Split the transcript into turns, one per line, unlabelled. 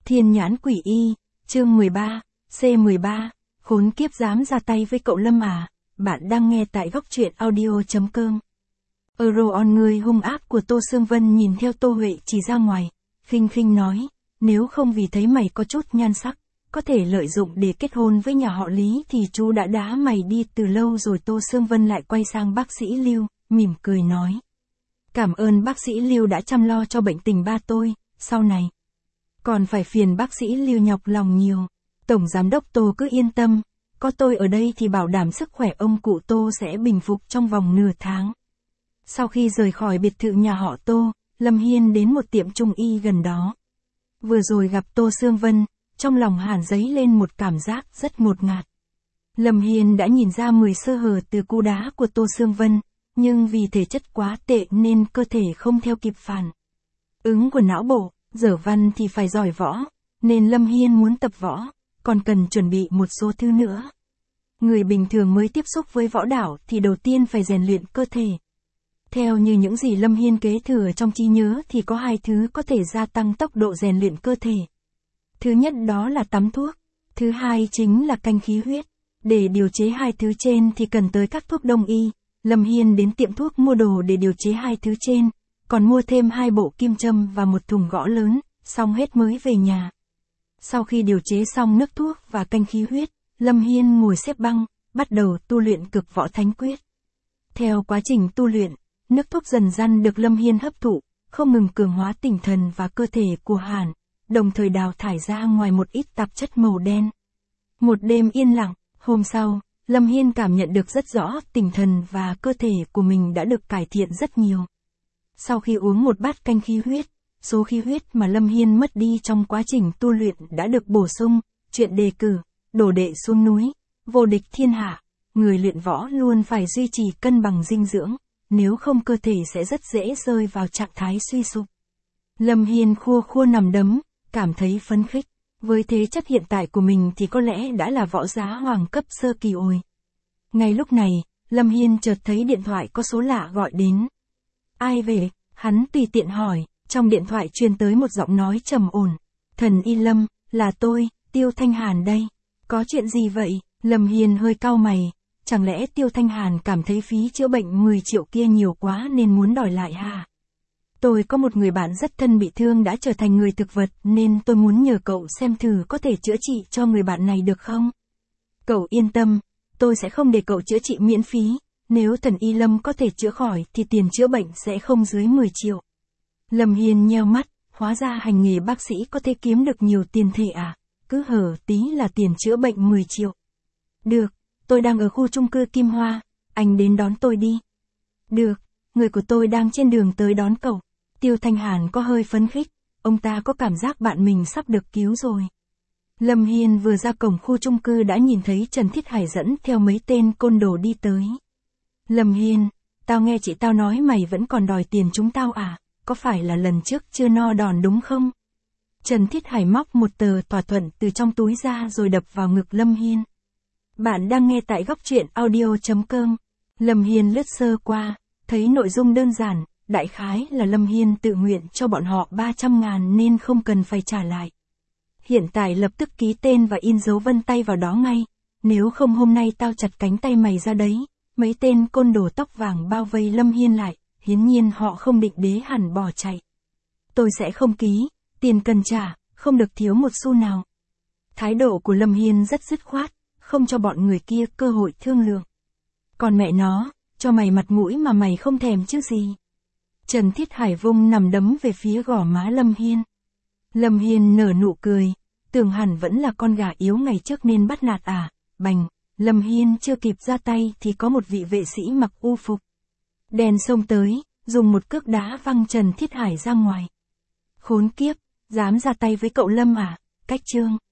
Thiên nhãn quỷ y, chương 13, C13, khốn kiếp dám ra tay với cậu Lâm à, bạn đang nghe tại góc truyện audio.com. Euroon người hung ác của Tô Sương Vân nhìn theo Tô Huệ chỉ ra ngoài, khinh khinh nói, nếu không vì thấy mày có chút nhan sắc, có thể lợi dụng để kết hôn với nhà họ Lý thì chú đã đá mày đi từ lâu rồi. Tô Sương Vân lại quay sang bác sĩ Lưu, mỉm cười nói. Cảm ơn bác sĩ Lưu đã chăm lo cho bệnh tình ba tôi, sau này còn phải phiền bác sĩ Lưu nhọc lòng nhiều. Tổng giám đốc Tô cứ yên tâm, có tôi ở đây thì bảo đảm sức khỏe ông cụ Tô sẽ bình phục trong vòng nửa tháng. Sau khi rời khỏi biệt thự nhà họ Tô, Lâm Hiên đến một tiệm trung y gần đó. Vừa rồi gặp Tô Sương Vân, trong lòng Hàn dấy lên một cảm giác rất ngột ngạt. Lâm Hiên đã nhìn ra 10 sơ hở từ cú đá của Tô Sương Vân, nhưng vì thể chất quá tệ nên cơ thể không theo kịp phản ứng của não bộ, dở văn thì phải giỏi võ, nên Lâm Hiên muốn tập võ, còn cần chuẩn bị một số thứ nữa. Người bình thường mới tiếp xúc với võ đạo thì đầu tiên phải rèn luyện cơ thể. Theo như những gì Lâm Hiên kế thừa trong trí nhớ thì có hai thứ có thể gia tăng tốc độ rèn luyện cơ thể. Thứ nhất đó là tắm thuốc, thứ hai chính là canh khí huyết. Để điều chế hai thứ trên thì cần tới các thuốc đông y. Lâm Hiên đến tiệm thuốc mua đồ để điều chế hai thứ trên, còn mua thêm 2 bộ kim châm và một thùng gõ lớn, xong hết mới về nhà. Sau khi điều chế xong nước thuốc và canh khí huyết, Lâm Hiên ngồi xếp bằng, bắt đầu tu luyện cực võ thánh quyết. Theo quá trình tu luyện, nước thuốc dần dần được Lâm Hiên hấp thụ, không ngừng cường hóa tinh thần và cơ thể của Hàn, đồng thời đào thải ra ngoài một ít tạp chất màu đen. Một đêm yên lặng, hôm sau, Lâm Hiên cảm nhận được rất rõ tinh thần và cơ thể của mình đã được cải thiện rất nhiều. Sau khi uống một bát canh khí huyết, số khí huyết mà Lâm Hiên mất đi trong quá trình tu luyện đã được bổ sung. Chuyện đề cử, đổ đệ xuống núi, vô địch thiên hạ. Người luyện võ luôn phải duy trì cân bằng dinh dưỡng, nếu không cơ thể sẽ rất dễ rơi vào trạng thái suy sụp. Lâm Hiên khua khua nằm đấm, cảm thấy phấn khích. Với thế chất hiện tại của mình thì có lẽ đã là võ giá hoàng cấp sơ kỳ rồi. Ngay lúc này, Lâm Hiên chợt thấy điện thoại có số lạ gọi đến. Ai về? Hắn tùy tiện hỏi, trong điện thoại truyền tới một giọng nói trầm ổn. Thần Y Lâm, là tôi, Tiêu Thanh Hàn đây. Có chuyện gì vậy? Lâm Hiên hơi cau mày, chẳng lẽ Tiêu Thanh Hàn cảm thấy phí chữa bệnh 10 triệu kia nhiều quá nên muốn đòi lại hả? Tôi có một người bạn rất thân bị thương đã trở thành người thực vật nên tôi muốn nhờ cậu xem thử có thể chữa trị cho người bạn này được không? Cậu yên tâm, tôi sẽ không để cậu chữa trị miễn phí, nếu Thần Y Lâm có thể chữa khỏi thì tiền chữa bệnh sẽ không dưới 10 triệu. Lâm Hiên nheo mắt, hóa ra hành nghề bác sĩ có thể kiếm được nhiều tiền thể à, cứ hở tí là tiền chữa bệnh 10 triệu. Được, tôi đang ở khu chung cư Kim Hoa, anh đến đón tôi đi. Được, người của tôi đang trên đường tới đón cậu. Tiêu Thanh Hàn có hơi phấn khích, ông ta có cảm giác bạn mình sắp được cứu rồi. Lâm Hiên vừa ra cổng khu chung cư đã nhìn thấy Trần Thiết Hải dẫn theo mấy tên côn đồ đi tới. Lâm Hiên, tao nghe chị tao nói mày vẫn còn đòi tiền chúng tao à, có phải là lần trước chưa no đòn đúng không? Trần Thiết Hải móc một tờ thỏa thuận từ trong túi ra rồi đập vào ngực Lâm Hiên. Bạn đang nghe tại góc truyện audio.com. Lâm Hiên lướt sơ qua, thấy nội dung đơn giản, đại khái là Lâm Hiên tự nguyện cho bọn họ 300.000 nên không cần phải trả lại. Hiện tại lập tức ký tên và in dấu vân tay vào đó ngay, nếu không hôm nay tao chặt cánh tay mày ra đấy. Mấy tên côn đồ tóc vàng bao vây Lâm Hiên lại, hiển nhiên họ không định đế hẳn bỏ chạy. Tôi sẽ không ký, tiền cần trả, không được thiếu một xu nào. Thái độ của Lâm Hiên rất dứt khoát, không cho bọn người kia cơ hội thương lượng. Còn mẹ nó, cho mày mặt mũi mà mày không thèm chứ gì. Trần Thiết Hải vung nằm đấm về phía gò má Lâm Hiên. Lâm Hiên nở nụ cười, tưởng hẳn vẫn là con gà yếu ngày trước nên bắt nạt à, bành. Lâm Hiên chưa kịp ra tay thì có một vị vệ sĩ mặc u phục đen xông tới, dùng một cước đá văng Trần Thiết Hải ra ngoài. Khốn kiếp, dám ra tay với cậu Lâm à, cách chương.